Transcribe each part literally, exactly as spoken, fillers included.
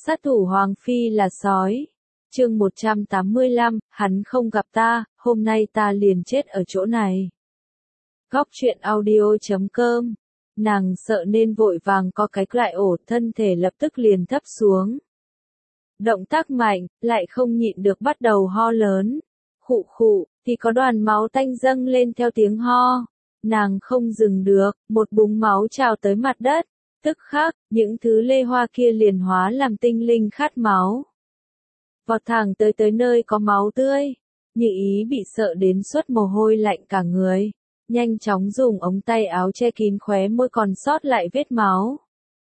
Sát thủ Hoàng Phi là sói. Chương một trăm tám mươi lăm, hắn không gặp ta, hôm nay ta liền chết ở chỗ này. Góc truyện audio chấm com. Nàng sợ nên vội vàng co cái lại ổ, thân thể lập tức liền thấp xuống. Động tác mạnh, lại không nhịn được bắt đầu ho lớn. Khụ khụ, thì có đoàn máu tanh dâng lên theo tiếng ho. Nàng không dừng được, một búng máu trào tới mặt đất. Tức khắc, những thứ lê hoa kia liền hóa làm tinh linh khát máu. Vọt thẳng tới tới nơi có máu tươi. Như Ý bị sợ đến suốt mồ hôi lạnh cả người. Nhanh chóng dùng ống tay áo che kín khóe môi còn sót lại vết máu.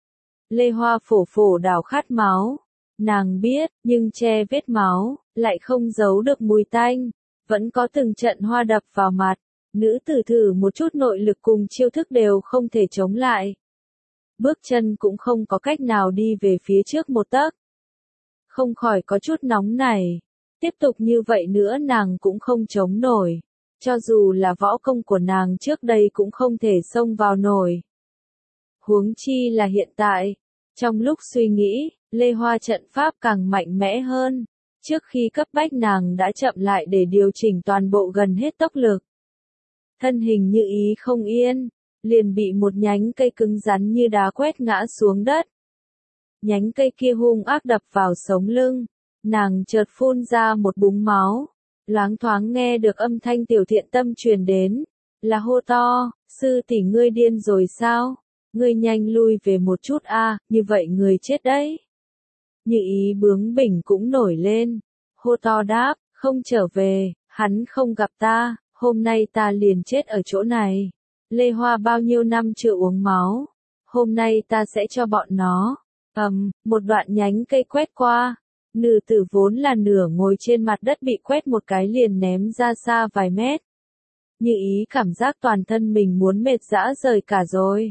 Lê hoa phổ phổ đảo khát máu. Nàng biết, nhưng che vết máu, lại không giấu được mùi tanh. Vẫn có từng trận hoa đập vào mặt. Nữ tử thử một chút nội lực cùng chiêu thức đều không thể chống lại. Bước chân cũng không có cách nào đi về phía trước một tấc. Không khỏi có chút nóng này. Tiếp tục như vậy nữa nàng cũng không chống nổi. Cho dù là võ công của nàng trước đây cũng không thể xông vào nổi. Huống chi là hiện tại. Trong lúc suy nghĩ, Lê Hoa trận pháp càng mạnh mẽ hơn. Trước khi cấp bách nàng đã chậm lại để điều chỉnh toàn bộ gần hết tốc lực. Thân hình Như Ý không yên, liền bị một nhánh cây cứng rắn như đá quét ngã xuống đất. Nhánh cây kia hung ác đập vào sống lưng, nàng chợt phun ra một búng máu, loáng thoáng nghe được âm thanh Tiểu Thiện Tâm truyền đến, là hô to, sư tỷ ngươi điên rồi sao, ngươi nhanh lui về một chút a, như vậy người chết đấy. Như Ý bướng bỉnh cũng nổi lên, hô to đáp, không trở về, hắn không gặp ta, hôm nay ta liền chết ở chỗ này. Lê Hoa bao nhiêu năm chưa uống máu, hôm nay ta sẽ cho bọn nó. Ầm, um, một đoạn nhánh cây quét qua, nữ tử vốn là nửa ngồi trên mặt đất bị quét một cái liền ném ra xa vài mét. Như Ý cảm giác toàn thân mình muốn mệt rã rời cả rồi.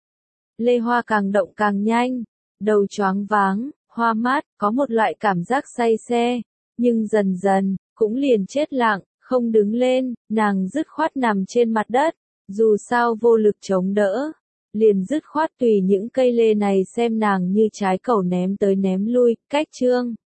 Lê Hoa càng động càng nhanh, đầu choáng váng, hoa mắt, có một loại cảm giác say xe, nhưng dần dần, cũng liền chết lặng, không đứng lên, nàng dứt khoát nằm trên mặt đất, dù sao vô lực chống đỡ. Liền dứt khoát tùy những cây lê này xem nàng như trái cầu ném tới ném lui, cách chương.